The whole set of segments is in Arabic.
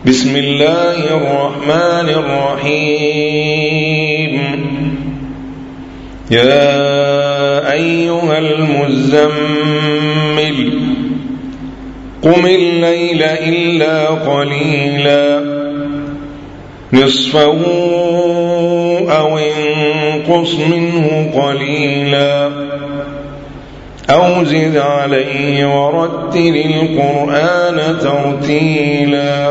بسم الله الرحمن الرحيم. يا أيها المزمل قم الليل إلا قليلا نصفه أو انقص منه قليلا أو زد عليه ورتل القرآن ترتيلا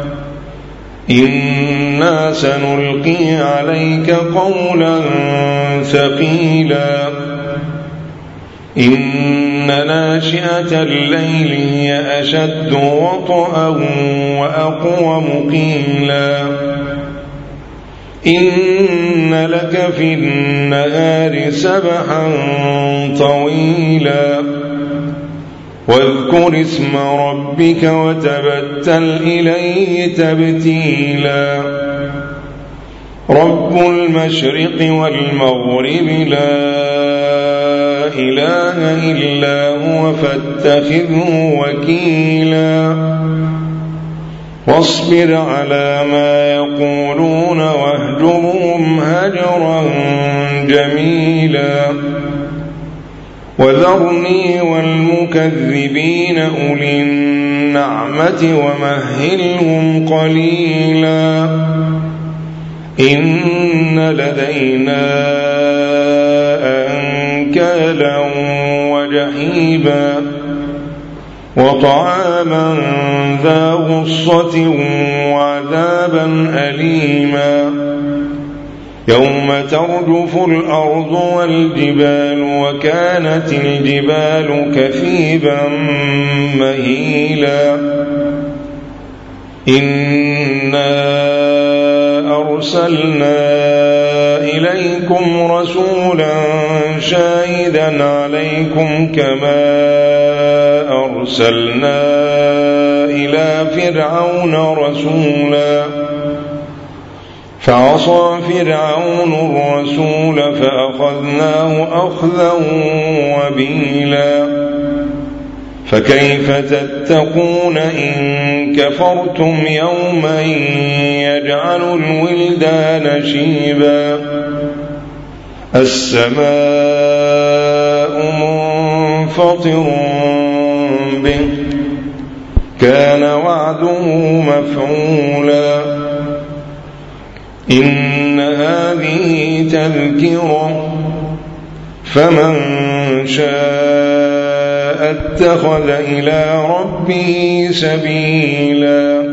إنا سنلقي عليك قولا ثقيلا إن ناشئة الليل هي أشد وطئا وأقوم قيلا إن لك في النهار سبحا طويلا واذكر اسم ربك وتبتل إليه تبتيلا رب المشرق والمغرب لا إله إلا هو فاتخذه وكيلا واصبر على ما يقولون واهجرهم هجرا جميلا وذرني والمكذبين أولي النعمة ومهلهم قليلا إن لدينا أنكالا وجحيما وطعاما ذا غصة وعذابا أليما يوم ترجف الأرض والجبال وكانت الجبال كثيبا مهيلا إنا أرسلنا إليكم رسولا شاهدا عليكم كما أرسلنا إلى فرعون رسولا فعصى فرعون الرسول فأخذناه أخذا وبيلا فكيف تتقون إن كفرتم يوما يجعل الولدان شيبا السماء منفطر به كان وعده مفعولا إن هذه تذكرة فمن شاء اتخذ إلى ربه سبيلا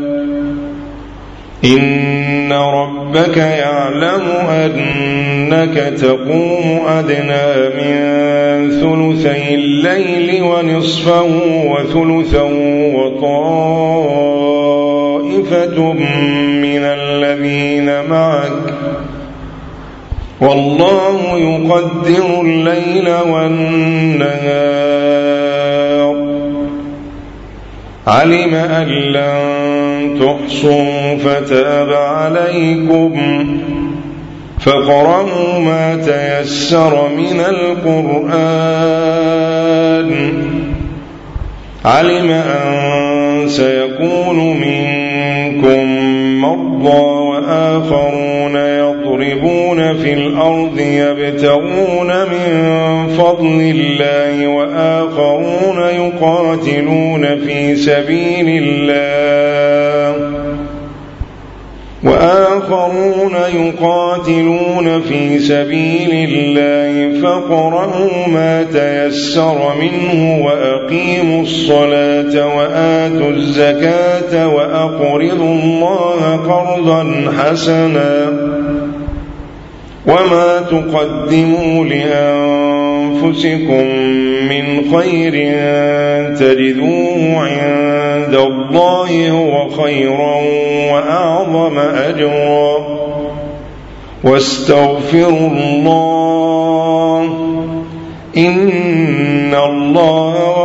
إن ربك يعلم أنك تقوم أدنى من ثلثي الليل ونصفه وثلثا وطائفة من الذين معك والله يقدر الليل والنهار علم أن لن تحصوا فتاب عليكم فاقرؤوا ما تيسر من القرآن علم أن سيكون منكم مرضى وآخرون يضربون في الأرض يبتغون من فضل الله وآخرون يقاتلون في سبيل الله فاقرؤوا ما تيسر منه وأقيموا الصلاة وآتوا الزكاة وأقرضوا الله قرضا حسنا وما تقدموا لأنفسكم من خير تجدوه عند الله هو خيرا وأعظم أجرا واستغفروا الله إن الله